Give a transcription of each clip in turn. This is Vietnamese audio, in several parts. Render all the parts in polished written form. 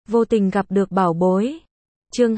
Vô tình gặp được bảo bối. Chương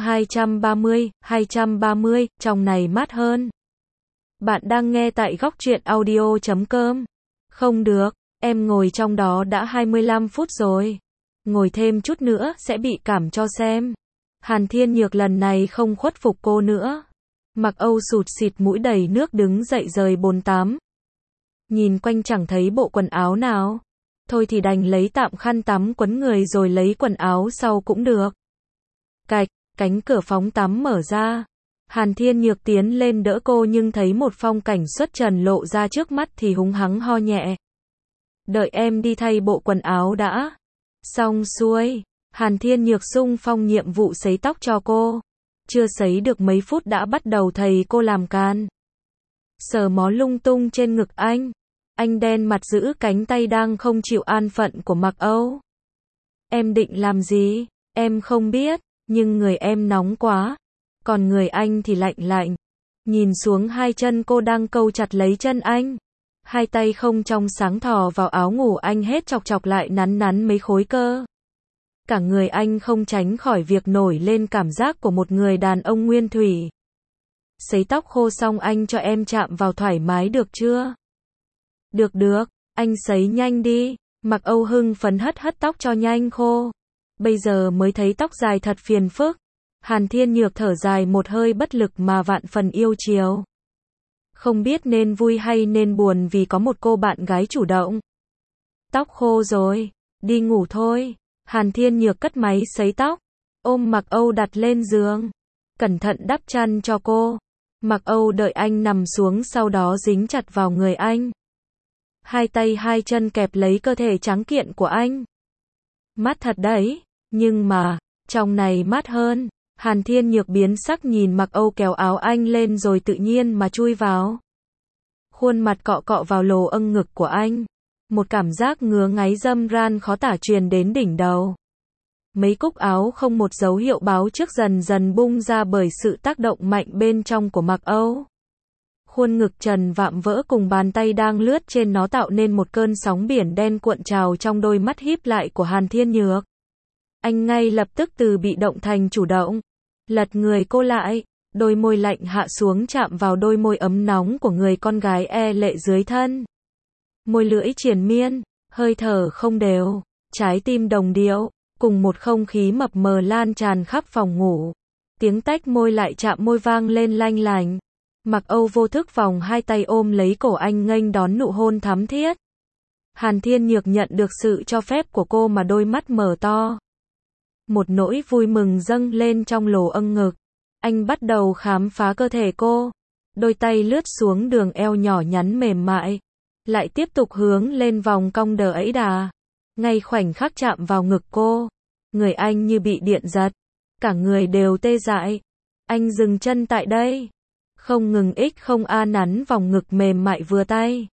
230, trong này mát hơn. Bạn đang nghe tại góc truyện audio.com. Không được, em ngồi trong đó đã 25 phút rồi. Ngồi thêm chút nữa sẽ bị cảm cho xem. Hàn Thiên Nhược lần này không khuất phục cô nữa. Mặc Âu sụt xịt mũi đầy nước đứng dậy rời bồn tắm. Nhìn quanh chẳng thấy bộ quần áo nào. Thôi thì đành lấy tạm khăn tắm quấn người rồi lấy quần áo sau cũng được. Cạch, cánh cửa phòng tắm mở ra. Hàn Thiên Nhược tiến lên đỡ cô nhưng thấy một phong cảnh xuất trần lộ ra trước mắt thì húng hắng ho nhẹ. Đợi em đi thay bộ quần áo đã. Xong xuôi, Hàn Thiên Nhược xung phong nhiệm vụ sấy tóc cho cô. Chưa sấy được mấy phút đã bắt đầu thầy cô làm can. Sờ mó lung tung trên ngực anh. Anh đen mặt giữ cánh tay đang không chịu an phận của Mặc Âu. Em định làm gì? Em không biết, nhưng người em nóng quá. Còn người anh thì lạnh lạnh. Nhìn xuống hai chân cô đang câu chặt lấy chân anh. Hai tay không trong sáng thò vào áo ngủ anh hết chọc chọc lại nắn nắn mấy khối cơ. Cả người anh không tránh khỏi việc nổi lên cảm giác của một người đàn ông nguyên thủy. Sấy tóc khô xong anh cho em chạm vào thoải mái được chưa? Được, anh sấy nhanh đi. Mặc Âu hưng phấn hất tóc cho nhanh khô. Bây giờ mới thấy tóc dài thật phiền phức. Hàn Thiên Nhược thở dài một hơi bất lực mà vạn phần yêu chiều. Không biết nên vui hay nên buồn vì có một cô bạn gái chủ động. Tóc khô rồi, đi ngủ thôi. Hàn Thiên Nhược cất máy sấy tóc, ôm Mặc Âu đặt lên giường, cẩn thận đắp chăn cho cô. Mặc Âu đợi anh nằm xuống sau đó dính chặt vào người anh. Hai tay hai chân kẹp lấy cơ thể trắng kiện của anh. Mát thật đấy, nhưng mà, trong này mát hơn. Hàn Thiên Nhược biến sắc nhìn Mặc Âu kéo áo anh lên rồi tự nhiên mà chui vào. Khuôn mặt cọ cọ vào lồ âng ngực của anh. Một cảm giác ngứa ngáy dâm ran khó tả truyền đến đỉnh đầu. Mấy cúc áo không một dấu hiệu báo trước dần dần bung ra bởi sự tác động mạnh bên trong của Mặc Âu. Khuôn ngực trần vạm vỡ cùng bàn tay đang lướt trên nó tạo nên một cơn sóng biển đen cuộn trào trong đôi mắt híp lại của Hàn Thiên Nhược. Anh ngay lập tức từ bị động thành chủ động. Lật người cô lại, đôi môi lạnh hạ xuống chạm vào đôi môi ấm nóng của người con gái e lệ dưới thân. Môi lưỡi triền miên, hơi thở không đều, trái tim đồng điệu, cùng một không khí mập mờ lan tràn khắp phòng ngủ. Tiếng tách môi lại chạm môi vang lên lanh lành. Mặc Âu vô thức vòng hai tay ôm lấy cổ anh nghênh đón nụ hôn thắm thiết. Hàn Thiên Nhược nhận được sự cho phép của cô mà đôi mắt mở to. Một nỗi vui mừng dâng lên trong lồ âng ngực. Anh bắt đầu khám phá cơ thể cô. Đôi tay lướt xuống đường eo nhỏ nhắn mềm mại. Lại tiếp tục hướng lên vòng cong đờ ấy đà. Ngay khoảnh khắc chạm vào ngực cô. Người anh như bị điện giật. Cả người đều tê dại. Anh dừng chân tại đây. Không ngừng không nắn vòng ngực mềm mại vừa tay.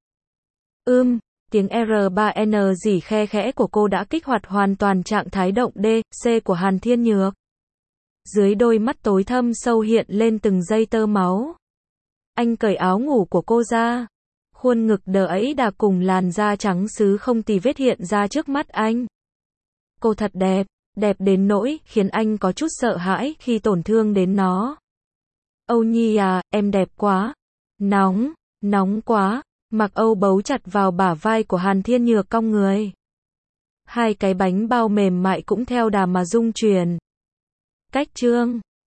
Tiếng R3N rỉ khe khẽ của cô đã kích hoạt hoàn toàn trạng thái động D.C của Hàn Thiên Nhược. Dưới đôi mắt tối thâm sâu hiện lên từng giây tơ máu. Anh cởi áo ngủ của cô ra. Khuôn ngực đờ ấy đà cùng làn da trắng sứ không tì vết hiện ra trước mắt anh. Cô thật đẹp, đẹp đến nỗi khiến anh có chút sợ hãi khi tổn thương đến nó. Âu Nhi à, em đẹp quá. Nóng quá. Mặc Âu bấu chặt vào bả vai của Hàn Thiên Nhược cong người. Hai cái bánh bao mềm mại cũng theo đà mà rung chuyển. Cách chương